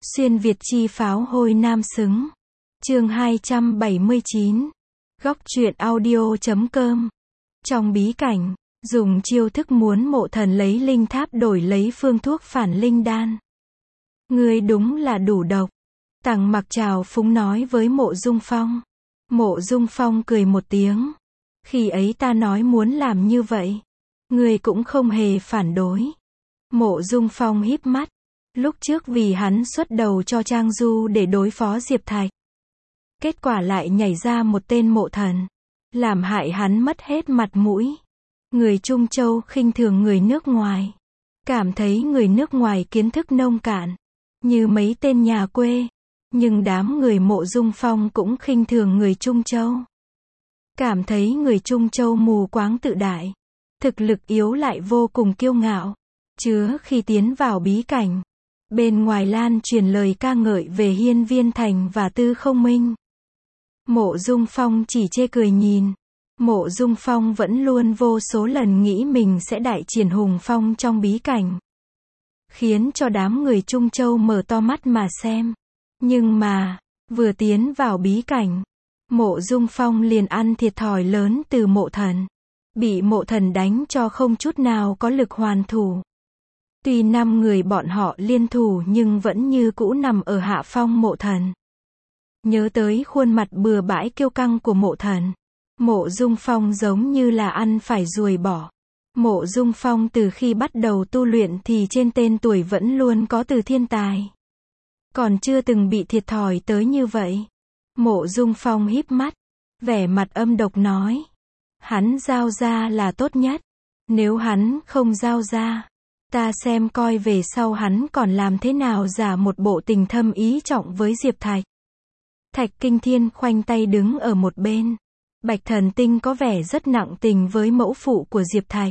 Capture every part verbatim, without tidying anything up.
Xuyên Việt chi pháo hôi nam xứng. Chương hai trăm bảy mươi chín. Góc truyện audio chấm com. Trong bí cảnh, dùng chiêu thức muốn mộ thần lấy linh tháp đổi lấy phương thuốc phản linh đan. Ngươi đúng là đủ độc. Tằng Mặc trào phúng nói với Mộ Dung Phong. Mộ Dung Phong cười một tiếng. Khi ấy ta nói muốn làm như vậy, ngươi cũng không hề phản đối. Mộ Dung Phong híp mắt. Lúc trước vì hắn xuất đầu cho Trang Du để đối phó Diệp Thạch, kết quả lại nhảy ra một tên mộ thần, làm hại hắn mất hết mặt mũi. Người Trung Châu khinh thường người nước ngoài, cảm thấy người nước ngoài kiến thức nông cạn, như mấy tên nhà quê. Nhưng đám người Mộ Dung Phong cũng khinh thường người Trung Châu, cảm thấy người Trung Châu mù quáng tự đại, thực lực yếu lại vô cùng kiêu ngạo. Chứa khi tiến vào bí cảnh, bên ngoài lan truyền lời ca ngợi về Hiên Viên Thành và Tư Không Minh. Mộ Dung Phong chỉ chê cười nhìn. Mộ Dung Phong vẫn luôn vô số lần nghĩ mình sẽ đại triển hùng phong trong bí cảnh, khiến cho đám người Trung Châu mở to mắt mà xem. Nhưng mà, vừa tiến vào bí cảnh, Mộ Dung Phong liền ăn thiệt thòi lớn từ mộ thần. Bị mộ thần đánh cho không chút nào có lực hoàn thủ. Tuy năm người bọn họ liên thủ nhưng vẫn như cũ nằm ở hạ phong mộ thần. Nhớ tới khuôn mặt bừa bãi kiêu căng của mộ thần, Mộ Dung Phong giống như là ăn phải ruồi bỏ. Mộ Dung Phong từ khi bắt đầu tu luyện thì trên tên tuổi vẫn luôn có Từ Thiên Tài, còn chưa từng bị thiệt thòi tới như vậy. Mộ Dung Phong híp mắt, vẻ mặt âm độc nói. Hắn giao ra là tốt nhất. Nếu hắn không giao ra, ta xem coi về sau hắn còn làm thế nào giả một bộ tình thâm ý trọng với Diệp Thạch. Thạch Kinh Thiên khoanh tay đứng ở một bên. Bạch Thần Tinh có vẻ rất nặng tình với mẫu phụ của Diệp Thạch.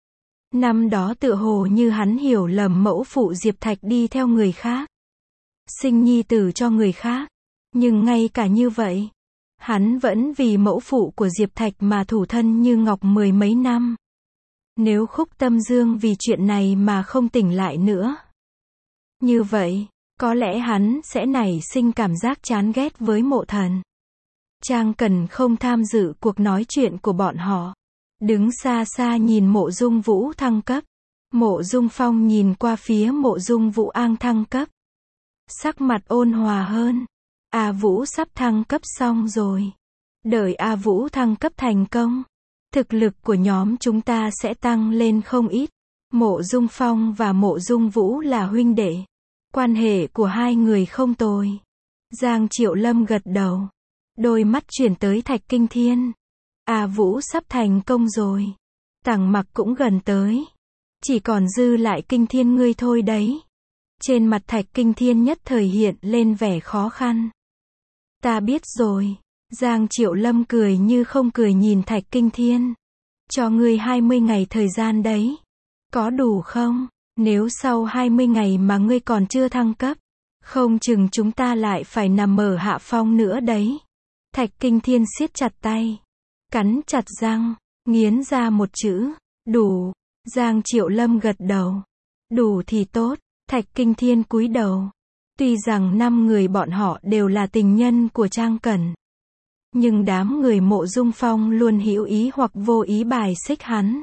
Năm đó tựa hồ như hắn hiểu lầm mẫu phụ Diệp Thạch đi theo người khác, sinh nhi tử cho người khác. Nhưng ngay cả như vậy, hắn vẫn vì mẫu phụ của Diệp Thạch mà thủ thân như ngọc mười mấy năm. Nếu Khúc Tâm Dương vì chuyện này mà không tỉnh lại nữa, như vậy, có lẽ hắn sẽ nảy sinh cảm giác chán ghét với mộ thần. Trang Cần không tham dự cuộc nói chuyện của bọn họ, đứng xa xa nhìn Mộ Dung Vũ thăng cấp. Mộ Dung Phong nhìn qua phía Mộ Dung Vũ An thăng cấp, sắc mặt ôn hòa hơn. A Vũ sắp thăng cấp xong rồi. Đợi A Vũ thăng cấp thành công, thực lực của nhóm chúng ta sẽ tăng lên không ít. Mộ Dung Phong và Mộ Dung Vũ là huynh đệ, quan hệ của hai người không tồi. Giang Triệu Lâm gật đầu, đôi mắt chuyển tới Thạch Kinh Thiên. A Vũ sắp thành công rồi. Tằng Mặc cũng gần tới, chỉ còn dư lại Kinh Thiên ngươi thôi đấy. Trên mặt Thạch Kinh Thiên nhất thời hiện lên vẻ khó khăn. Ta biết rồi. Giang Triệu Lâm cười như không cười nhìn Thạch Kinh Thiên. Cho ngươi hai mươi ngày thời gian đấy. Có đủ không? Nếu sau hai mươi ngày mà ngươi còn chưa thăng cấp, không chừng chúng ta lại phải nằm ở hạ phong nữa đấy. Thạch Kinh Thiên siết chặt tay, cắn chặt răng, nghiến ra một chữ. Đủ. Giang Triệu Lâm gật đầu. Đủ thì tốt. Thạch Kinh Thiên cúi đầu. Tuy rằng năm người bọn họ đều là tình nhân của Trang Cẩn, nhưng đám người Mộ Dung Phong luôn hữu ý hoặc vô ý bài xích hắn.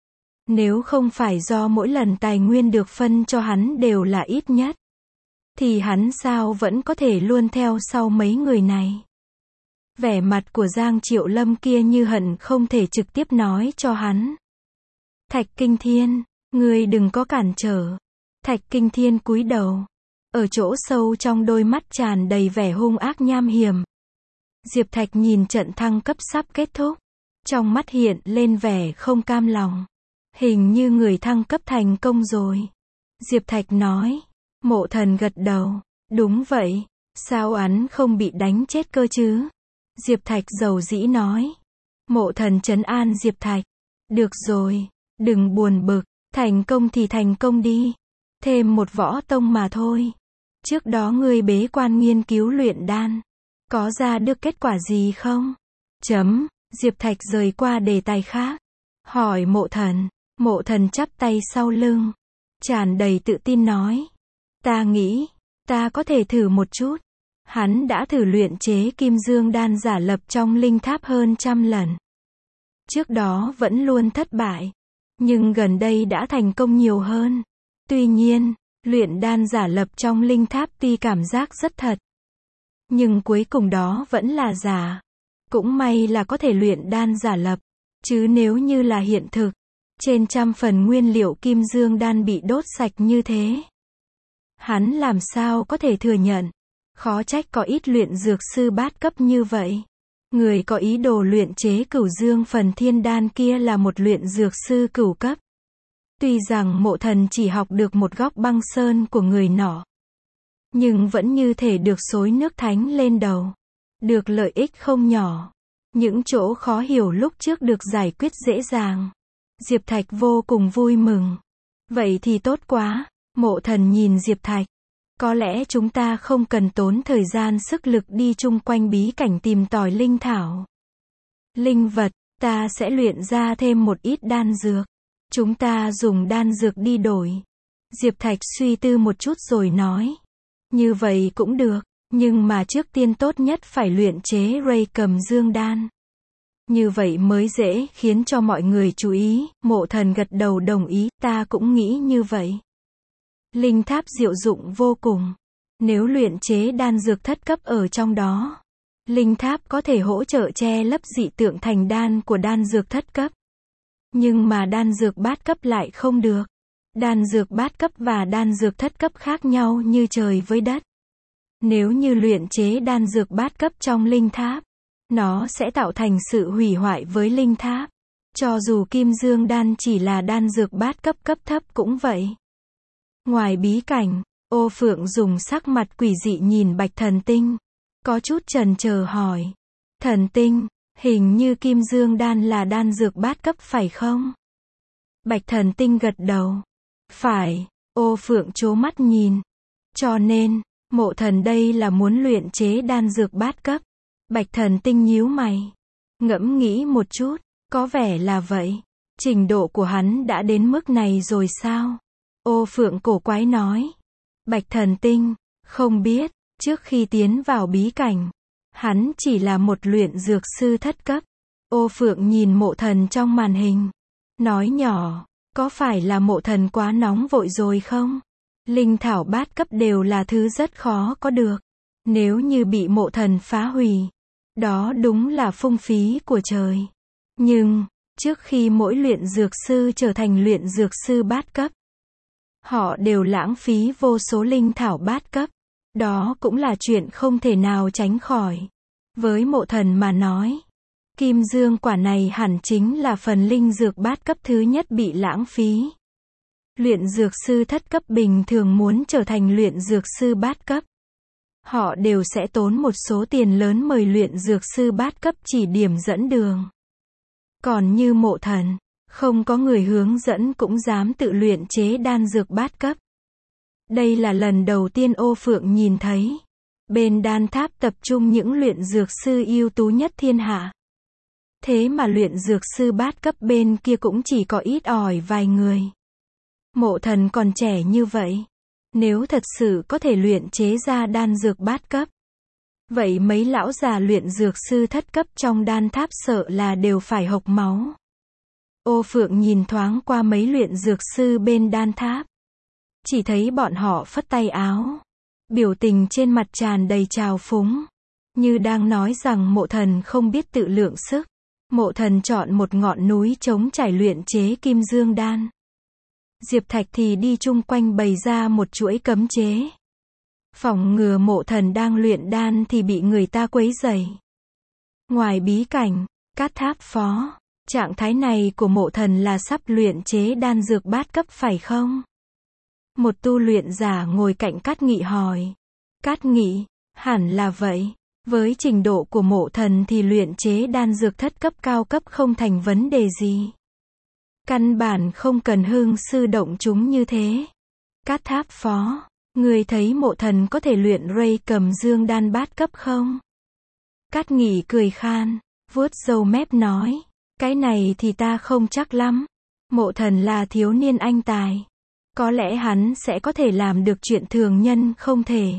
Nếu không phải do mỗi lần tài nguyên được phân cho hắn đều là ít nhất, thì hắn sao vẫn có thể luôn theo sau mấy người này. Vẻ mặt của Giang Triệu Lâm kia như hận không thể trực tiếp nói cho hắn. Thạch Kinh Thiên, ngươi đừng có cản trở. Thạch Kinh Thiên cúi đầu. Ở chỗ sâu trong đôi mắt tràn đầy vẻ hung ác nham hiểm. Diệp Thạch nhìn trận thăng cấp sắp kết thúc, trong mắt hiện lên vẻ không cam lòng. Hình như người thăng cấp thành công rồi. Diệp Thạch nói. Mộ thần gật đầu. Đúng vậy. Sao hắn không bị đánh chết cơ chứ? Diệp Thạch dầu dĩ nói. Mộ thần trấn an Diệp Thạch. Được rồi, đừng buồn bực, thành công thì thành công đi. Thêm một võ tông mà thôi. Trước đó ngươi bế quan nghiên cứu luyện đan, có ra được kết quả gì không? Chấm. Diệp Thạch rời qua đề tài khác, hỏi mộ thần. Mộ thần chắp tay sau lưng, tràn đầy tự tin nói. Ta nghĩ, Ta có thể thử một chút. Hắn đã thử luyện chế kim dương đan giả lập trong linh tháp hơn trăm lần. Trước đó vẫn luôn thất bại. Nhưng gần đây đã thành công nhiều hơn. Tuy nhiên, luyện đan giả lập trong linh tháp tuy cảm giác rất thật. Nhưng cuối cùng đó vẫn là giả. Cũng may là có thể luyện đan giả lập. Chứ nếu như là hiện thực, trên trăm phần nguyên liệu kim dương đan bị đốt sạch như thế. Hắn làm sao có thể thừa nhận. Khó trách có ít luyện dược sư bát cấp như vậy. Người có ý đồ luyện chế cửu dương phần thiên đan kia là một luyện dược sư cửu cấp. Tuy rằng mộ thần chỉ học được một góc băng sơn của người nọ. Nhưng vẫn như thể được xối nước thánh lên đầu. Được lợi ích không nhỏ. Những chỗ khó hiểu lúc trước được giải quyết dễ dàng. Diệp Thạch vô cùng vui mừng. Vậy thì tốt quá. Mộ thần nhìn Diệp Thạch. Có lẽ chúng ta không cần tốn thời gian sức lực đi chung quanh bí cảnh tìm tòi linh thảo. Linh vật, ta sẽ luyện ra thêm một ít đan dược. Chúng ta dùng đan dược đi đổi. Diệp Thạch suy tư một chút rồi nói. Như vậy cũng được, nhưng mà trước tiên tốt nhất phải luyện chế ray cầm dương đan. Như vậy mới dễ khiến cho mọi người chú ý. Mộ thần gật đầu đồng ý, ta cũng nghĩ như vậy. Linh tháp diệu dụng vô cùng. Nếu luyện chế đan dược thất cấp ở trong đó, linh tháp có thể hỗ trợ che lấp dị tượng thành đan của đan dược thất cấp. Nhưng mà đan dược bát cấp lại không được. Đan dược bát cấp và đan dược thất cấp khác nhau như trời với đất. Nếu như luyện chế đan dược bát cấp trong linh tháp, nó sẽ tạo thành sự hủy hoại với linh tháp. Cho dù kim dương đan chỉ là đan dược bát cấp cấp thấp cũng vậy. Ngoài bí cảnh, Ô Phượng dùng sắc mặt quỷ dị nhìn Bạch Thần Tinh. Có chút chần chờ hỏi. Thần Tinh, hình như kim dương đan là đan dược bát cấp phải không? Bạch Thần Tinh gật đầu. Phải, Ô Phượng trố mắt nhìn. Cho nên, mộ thần đây là muốn luyện chế đan dược bát cấp. Bạch Thần Tinh nhíu mày. Ngẫm nghĩ một chút, có vẻ là vậy. Trình độ của hắn đã đến mức này rồi sao? Ô Phượng cổ quái nói. Bạch Thần Tinh, không biết, trước khi tiến vào bí cảnh, hắn chỉ là một luyện dược sư thất cấp. Ô Phượng nhìn mộ thần trong màn hình. Nói nhỏ, có phải là mộ thần quá nóng vội rồi không? Linh thảo bát cấp đều là thứ rất khó có được. Nếu như bị mộ thần phá hủy, đó đúng là phung phí của trời. Nhưng, trước khi mỗi luyện dược sư trở thành luyện dược sư bát cấp, họ đều lãng phí vô số linh thảo bát cấp. Đó cũng là chuyện không thể nào tránh khỏi. Với mộ thần mà nói, kim dương quả này hẳn chính là phần linh dược bát cấp thứ nhất bị lãng phí. Luyện dược sư thất cấp bình thường muốn trở thành luyện dược sư bát cấp, họ đều sẽ tốn một số tiền lớn mời luyện dược sư bát cấp chỉ điểm dẫn đường. Còn như mộ thần, không có người hướng dẫn cũng dám tự luyện chế đan dược bát cấp. Đây là lần đầu tiên Ô Phượng nhìn thấy. Bên đan tháp tập trung những luyện dược sư ưu tú nhất thiên hạ. Thế mà luyện dược sư bát cấp bên kia cũng chỉ có ít ỏi vài người. Mộ thần còn trẻ như vậy. Nếu thật sự có thể luyện chế ra đan dược bát cấp, vậy mấy lão già luyện dược sư thất cấp trong đan tháp sợ là đều phải hộc máu. Ô Phượng nhìn thoáng qua mấy luyện dược sư bên đan tháp. Chỉ thấy bọn họ phất tay áo. Biểu tình trên mặt tràn đầy trào phúng. Như đang nói rằng mộ thần không biết tự lượng sức. Mộ thần chọn một ngọn núi trống trải luyện chế kim dương đan. Diệp Thạch thì đi chung quanh bày ra một chuỗi cấm chế. Phòng ngừa mộ thần đang luyện đan thì bị người ta quấy rầy. Ngoài bí cảnh, Cát Tháp Phó, trạng thái này của mộ thần là sắp luyện chế đan dược bát cấp phải không? Một tu luyện giả ngồi cạnh Cát Nghị hỏi. Cát Nghị, hẳn là vậy. Với trình độ của mộ thần thì luyện chế đan dược thất cấp cao cấp không thành vấn đề gì. Căn bản không cần hương sư động chúng như thế. Cát Tháp Phó, người thấy mộ thần có thể luyện ray cầm dương đan bát cấp không? Cát Nghị cười khan, vuốt râu mép nói. Cái này thì ta không chắc lắm. Mộ thần là thiếu niên anh tài. Có lẽ hắn sẽ có thể làm được chuyện thường nhân không thể.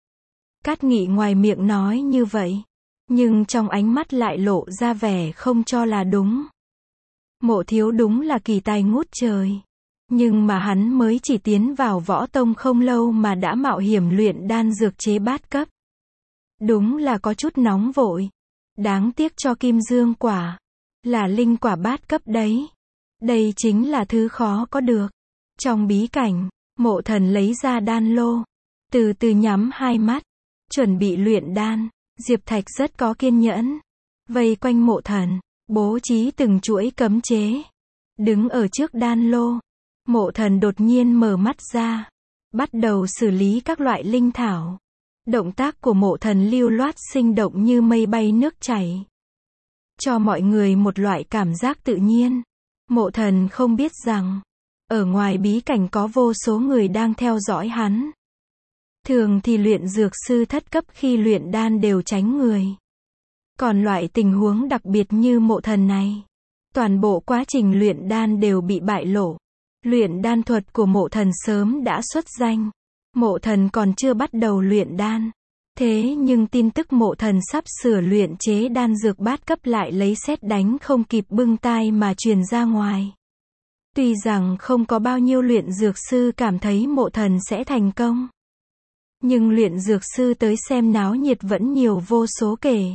Cát Nghị ngoài miệng nói như vậy, nhưng trong ánh mắt lại lộ ra vẻ không cho là đúng. Mộ thiếu đúng là kỳ tài ngút trời. Nhưng mà hắn mới chỉ tiến vào võ tông không lâu mà đã mạo hiểm luyện đan dược chế bát cấp. Đúng là có chút nóng vội. Đáng tiếc cho kim dương quả. Là linh quả bát cấp đấy. Đây chính là thứ khó có được. Trong bí cảnh, Mộ Thần lấy ra đan lô. Từ từ nhắm hai mắt. Chuẩn bị luyện đan. Diệp Thạch rất có kiên nhẫn. Vây quanh Mộ Thần. Bố trí từng chuỗi cấm chế. Đứng ở trước đan lô. Mộ Thần đột nhiên mở mắt ra. Bắt đầu xử lý các loại linh thảo. Động tác của Mộ Thần lưu loát sinh động như mây bay nước chảy. Cho mọi người một loại cảm giác tự nhiên. Mộ Thần không biết rằng, ở ngoài bí cảnh có vô số người đang theo dõi hắn. Thường thì luyện dược sư thất cấp khi luyện đan đều tránh người. Còn loại tình huống đặc biệt như Mộ Thần này, toàn bộ quá trình luyện đan đều bị bại lộ. Luyện đan thuật của Mộ Thần sớm đã xuất danh. Mộ Thần còn chưa bắt đầu luyện đan. Thế nhưng tin tức Mộ Thần sắp sửa luyện chế đan dược bát cấp lại lấy sét đánh không kịp bưng tai mà truyền ra ngoài. Tuy rằng không có bao nhiêu luyện dược sư cảm thấy Mộ Thần sẽ thành công. Nhưng luyện dược sư tới xem náo nhiệt vẫn nhiều vô số kể.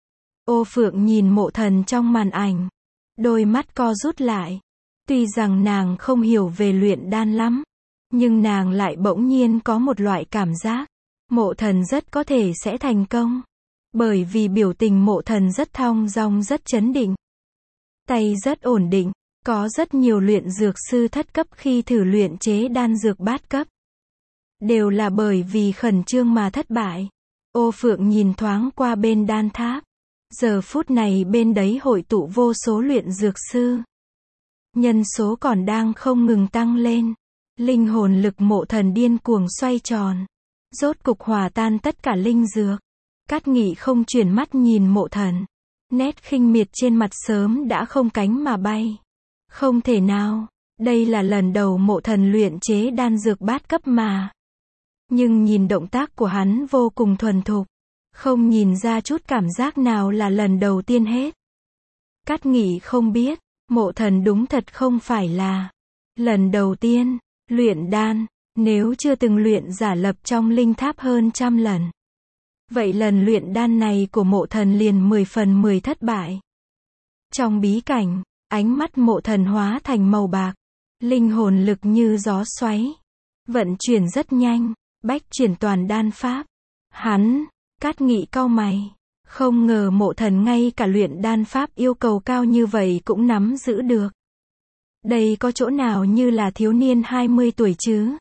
Ô Phượng nhìn Mộ Thần trong màn ảnh. Đôi mắt co rút lại. Tuy rằng nàng không hiểu về luyện đan lắm. Nhưng nàng lại bỗng nhiên có một loại cảm giác. Mộ Thần rất có thể sẽ thành công. Bởi vì biểu tình Mộ Thần rất thong dong rất chấn định. Tay rất ổn định. Có rất nhiều luyện dược sư thất cấp khi thử luyện chế đan dược bát cấp. Đều là bởi vì khẩn trương mà thất bại. Ô Phượng nhìn thoáng qua bên đan tháp. Giờ phút này bên đấy hội tụ vô số luyện dược sư. Nhân số còn đang không ngừng tăng lên. Linh hồn lực Mộ Thần điên cuồng xoay tròn. Rốt cục hòa tan tất cả linh dược. Cát Nghị không chuyển mắt nhìn Mộ Thần. Nét khinh miệt trên mặt sớm đã không cánh mà bay. Không thể nào, đây là lần đầu Mộ Thần luyện chế đan dược bát cấp mà. Nhưng nhìn động tác của hắn vô cùng thuần thục. Không nhìn ra chút cảm giác nào là lần đầu tiên hết. Cát Nghị không biết, Mộ Thần đúng thật không phải là lần đầu tiên luyện đan. Nếu chưa từng luyện giả lập trong linh tháp hơn trăm lần. Vậy lần luyện đan này của Mộ Thần liền mười phần mười thất bại. Trong bí cảnh, ánh mắt Mộ Thần hóa thành màu bạc. Linh hồn lực như gió xoáy. Vận chuyển rất nhanh, bách chuyển toàn đan pháp. Hắn, Cát Nghị cau mày. Không ngờ Mộ Thần ngay cả luyện đan pháp yêu cầu cao như vậy cũng nắm giữ được. Đây có chỗ nào như là thiếu niên hai mươi tuổi chứ?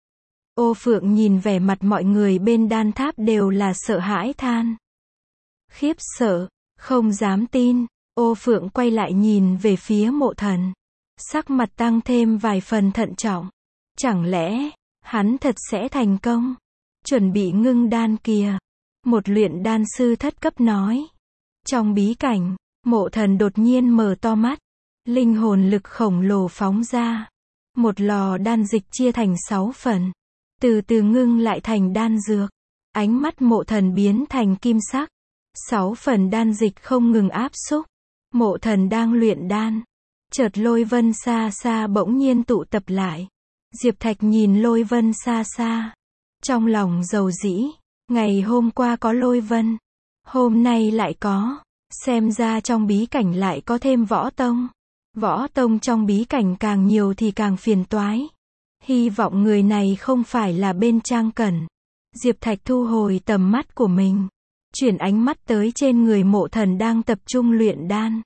Ô Phượng nhìn vẻ mặt mọi người bên đan tháp đều là sợ hãi than. Khiếp sợ, không dám tin. Ô Phượng quay lại nhìn về phía Mộ Thần. Sắc mặt tăng thêm vài phần thận trọng. Chẳng lẽ, hắn thật sẽ thành công? Chuẩn bị ngưng đan kìa. Một luyện đan sư thất cấp nói. Trong bí cảnh, Mộ Thần đột nhiên mở to mắt. Linh hồn lực khổng lồ phóng ra. Một lò đan dịch chia thành sáu phần. Từ từ ngưng lại thành đan dược. Ánh mắt Mộ Thần biến thành kim sắc. Sáu phần đan dịch không ngừng áp xúc. Mộ Thần đang luyện đan. Chợt lôi vân xa xa bỗng nhiên tụ tập lại. Diệp Thạch nhìn lôi vân xa xa. Trong lòng dầu dĩ. Ngày hôm qua có lôi vân. Hôm nay lại có. Xem ra trong bí cảnh lại có thêm võ tông. Võ tông trong bí cảnh càng nhiều thì càng phiền toái. Hy vọng người này không phải là bên Trang Cẩn. Diệp Thạch thu hồi tầm mắt của mình. Chuyển ánh mắt tới trên người Mộ Thần đang tập trung luyện đan.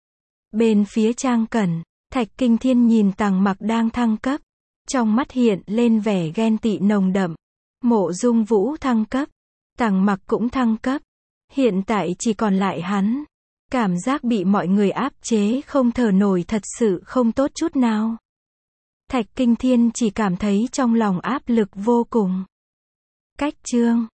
Bên phía Trang Cẩn, Thạch Kinh Thiên nhìn Tằng Mặc đang thăng cấp. Trong mắt hiện lên vẻ ghen tị nồng đậm. Mộ Dung Vũ thăng cấp. Tằng Mặc cũng thăng cấp. Hiện tại chỉ còn lại hắn. Cảm giác bị mọi người áp chế không thở nổi thật sự không tốt chút nào. Thạch Kinh Thiên chỉ cảm thấy trong lòng áp lực vô cùng. Cách chương